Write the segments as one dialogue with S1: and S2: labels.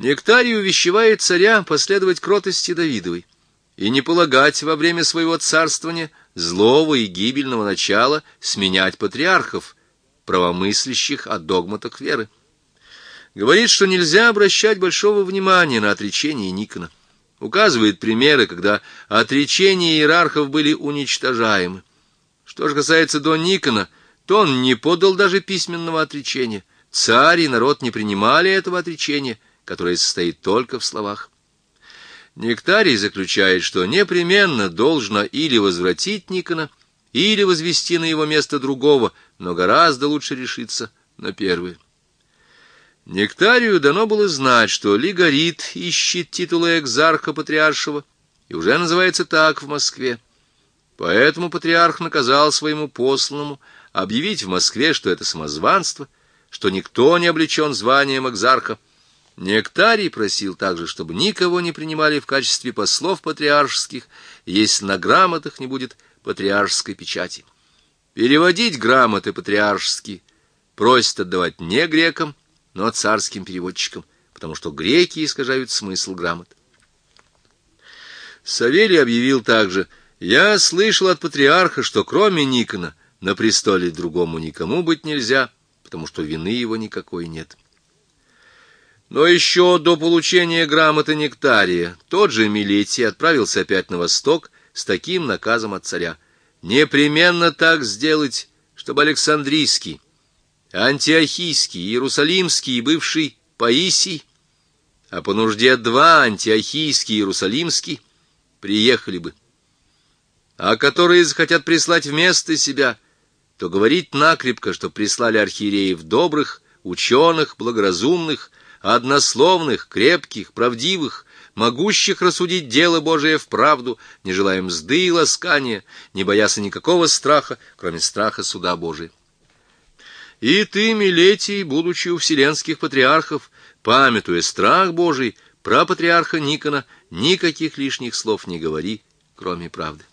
S1: Нектарий увещевает царя последовать кротости Давидовой и не полагать во время своего царствования злого и гибельного начала сменять патриархов, правомыслящих о догматах веры. Говорит, что нельзя обращать большого внимания на отречение Никона. Указывает примеры, когда отречения иерархов были уничтожаемы. Что же касается до Никона, то он не подал даже письменного отречения. Царь и народ не принимали этого отречения, которое состоит только в словах. Нектарий заключает, что непременно должно или возвратить Никона, или возвести на его место другого, но гораздо лучше решиться на первое. Нектарию дано было знать, что Лигорит ищет титула экзарха патриаршего, и уже называется так в Москве. Поэтому патриарх наказал своему посланному объявить в Москве, что это самозванство, что никто не облечен званием экзарха. Нектарий просил также, чтобы никого не принимали в качестве послов патриаршеских, если на грамотах не будет патриаршеской печати. Переводить грамоты патриаршеские просит отдавать не грекам, но царским переводчикам, потому что греки искажают смысл грамот. Савелий объявил также: «Я слышал от патриарха, что кроме Никона на престоле другому никому быть нельзя, потому что вины его никакой нет». Но еще до получения грамоты Нектария тот же Милетий отправился опять на восток с таким наказом от царя: непременно так сделать, чтобы Александрийский, Антиохийский, Иерусалимский и бывший Паисий, а по нужде два Антиохийский и Иерусалимский, приехали бы. А которые захотят прислать вместо себя, то говорить накрепко, что прислали архиереев добрых, ученых, благоразумных, однословных, крепких, правдивых, могущих рассудить дело Божие в правду, не желая мзды и ласкания, не боясь никакого страха, кроме страха суда Божия. И ты, Милетий, будучи у вселенских патриархов, памятуя страх Божий, про патриарха Никона никаких лишних слов не говори, кроме правды.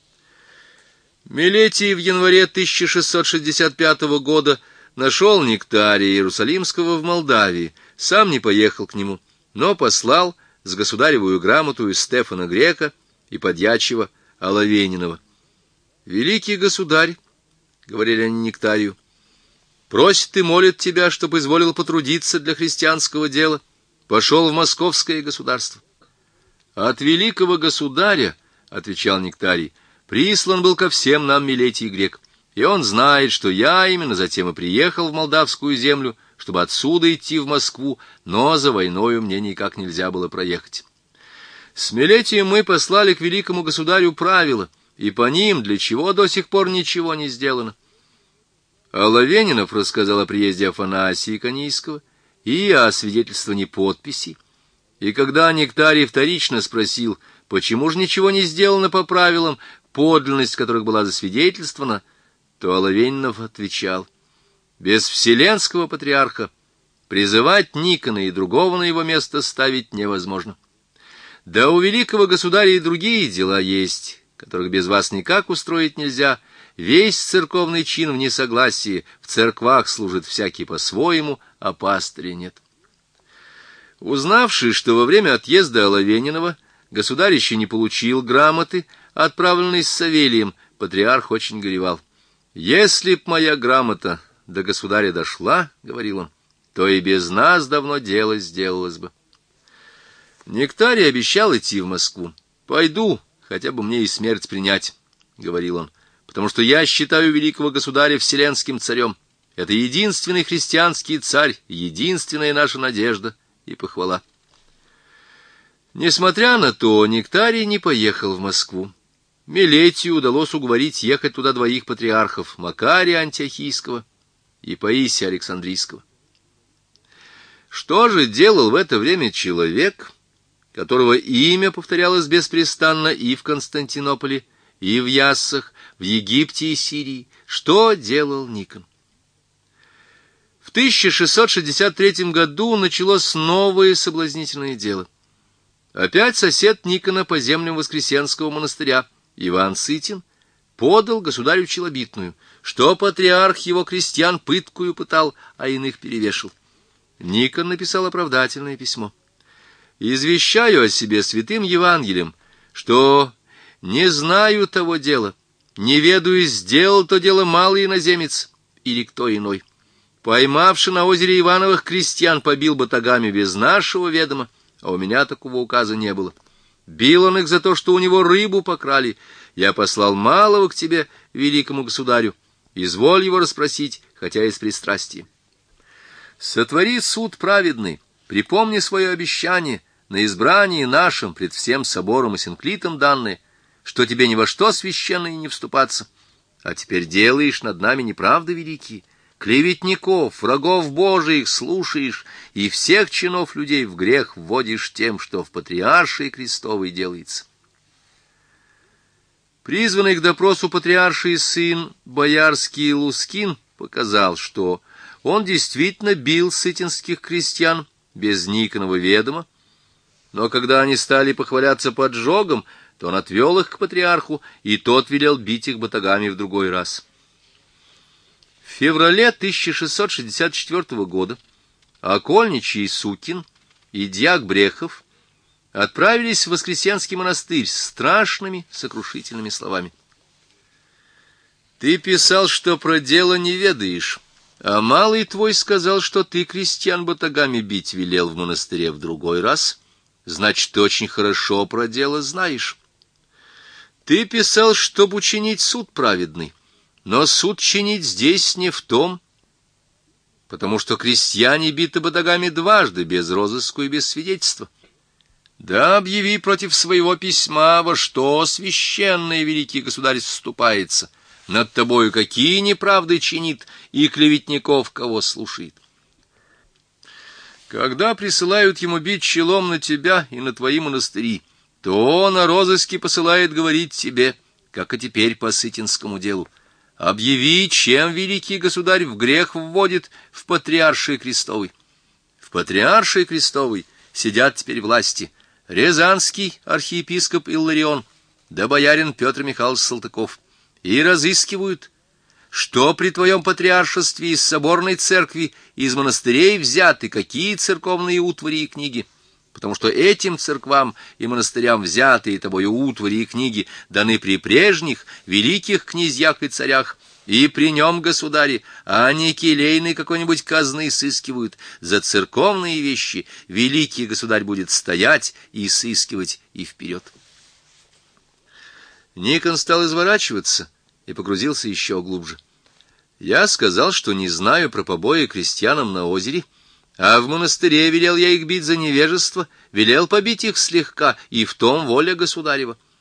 S1: Милетий в январе 1665 года нашел Нектария Иерусалимского в Молдавии, сам не поехал к нему, но послал с государевую грамоту Стефана Грека и подьячего Оловенинова. «Великий государь, — говорили они Нектарию, — просит и молит тебя, чтоб изволил потрудиться для христианского дела, пошел в московское государство». «От великого государя, — отвечал Нектарий, — прислан был ко всем нам Милетий Грек, и он знает, что я именно затем и приехал в молдавскую землю, чтобы отсюда идти в Москву, но за войною мне никак нельзя было проехать. С Милетием мы послали к великому государю правила, и по ним для чего до сих пор ничего не сделано». Оловенинов рассказал о приезде Афанасия Канийского и о свидетельствовании подписей. И когда Нектарий вторично спросил, почему же ничего не сделано по правилам, подлинность которых была засвидетельствована, то Оловенинов отвечал: без вселенского патриарха призывать Никона и другого на его место ставить невозможно. Да у великого государя и другие дела есть, которых без вас никак устроить нельзя. Весь церковный чин в несогласии, в церквах служит всякий по-своему, а пастыря нет. Узнавши, что во время отъезда Оловенинова государь еще не получил грамоты, отправленной с Савелием, патриарх очень горевал. «Если б моя грамота до государя дошла, — говорил он, — то и без нас давно дело сделалось бы». Нектарий обещал идти в Москву. «Пойду, хотя бы мне и смерть принять, — говорил он, — потому что я считаю великого государя вселенским царем. Это единственный христианский царь, единственная наша надежда и похвала». Несмотря на то, Нектарий не поехал в Москву. Милетию удалось уговорить ехать туда двоих патриархов — Макария Антиохийского и Паисия Александрийского. Что же делал в это время человек, которого имя повторялось беспрестанно и в Константинополе, и в Яссах, в Египте и Сирии? Что делал Никон? В 1663 году началось новое соблазнительное дело. Опять сосед Никона по землям Воскресенского монастыря, Иван Сытин, подал государю челобитную, что патриарх его крестьян пыткую пытал, а иных перевешал. Никон написал оправдательное письмо. извещаю о себе святым Евангелием, что не знаю того дела, не ведаю, сделал то дело малый иноземец или кто иной. Поймавши на озере Ивановых крестьян, побил батагами без нашего ведома, а у меня такого указа не было. Бил он их за то, что у него рыбу покрали. Я послал малого к тебе, великому государю. Изволь его расспросить, хотя и с пристрастием. Сотвори суд праведный, припомни свое обещание на избрании нашем пред всем собором и синклитом данное, что тебе ни во что священное не вступаться. А теперь делаешь над нами неправды великие, клеветников, врагов Божиих слушаешь, и всех чинов людей в грех вводишь тем, что в патриаршии Христовой делается. Призванный к допросу патриарший сын боярский Лускин показал, что он действительно бил сытинских крестьян без Никонова ведома, но когда они стали похваляться поджогом, то он отвел их к патриарху, и тот велел бить их батагами в другой раз. В феврале 1664 года окольничий Сукин и дьяк Брехов отправились в Воскресенский монастырь с страшными сокрушительными словами. «Ты писал, что про дело не ведаешь, а малый твой сказал, что ты крестьян батагами бить велел в монастыре в другой раз, значит, ты очень хорошо про дело знаешь. Ты писал, чтоб учинить суд праведный, но суд чинить здесь не в том, потому что крестьяне биты батагами дважды, без розыску и без свидетельства. Да объяви против своего письма, во что священный великий государь вступается, над тобою какие неправды чинит и клеветников кого слушает. Когда присылают ему бить челом на тебя и на твои монастыри, то он о розыске посылает говорить тебе, как и теперь по сытинскому делу. Объяви, чем великий государь в грех вводит в патриаршии Христовой. В патриаршии Христовой сидят теперь власти рязанский архиепископ Илларион да боярин Петр Михайлович Салтыков, и разыскивают, что при твоем патриаршестве из соборной церкви, из монастырей взяты какие церковные утвари и книги, потому что этим церквам и монастырям взятые тобою утвари и книги даны при прежних великих князьях и царях, и при нем государе, а не келейной какой-нибудь казны сыскивают. За церковные вещи великий государь будет стоять и сыскивать и вперед». Никон стал изворачиваться и погрузился еще глубже. Я сказал, что не знаю про побои крестьянам на озере, а в монастыре велел я их бить за невежество, велел побить их слегка, и в том воля государева.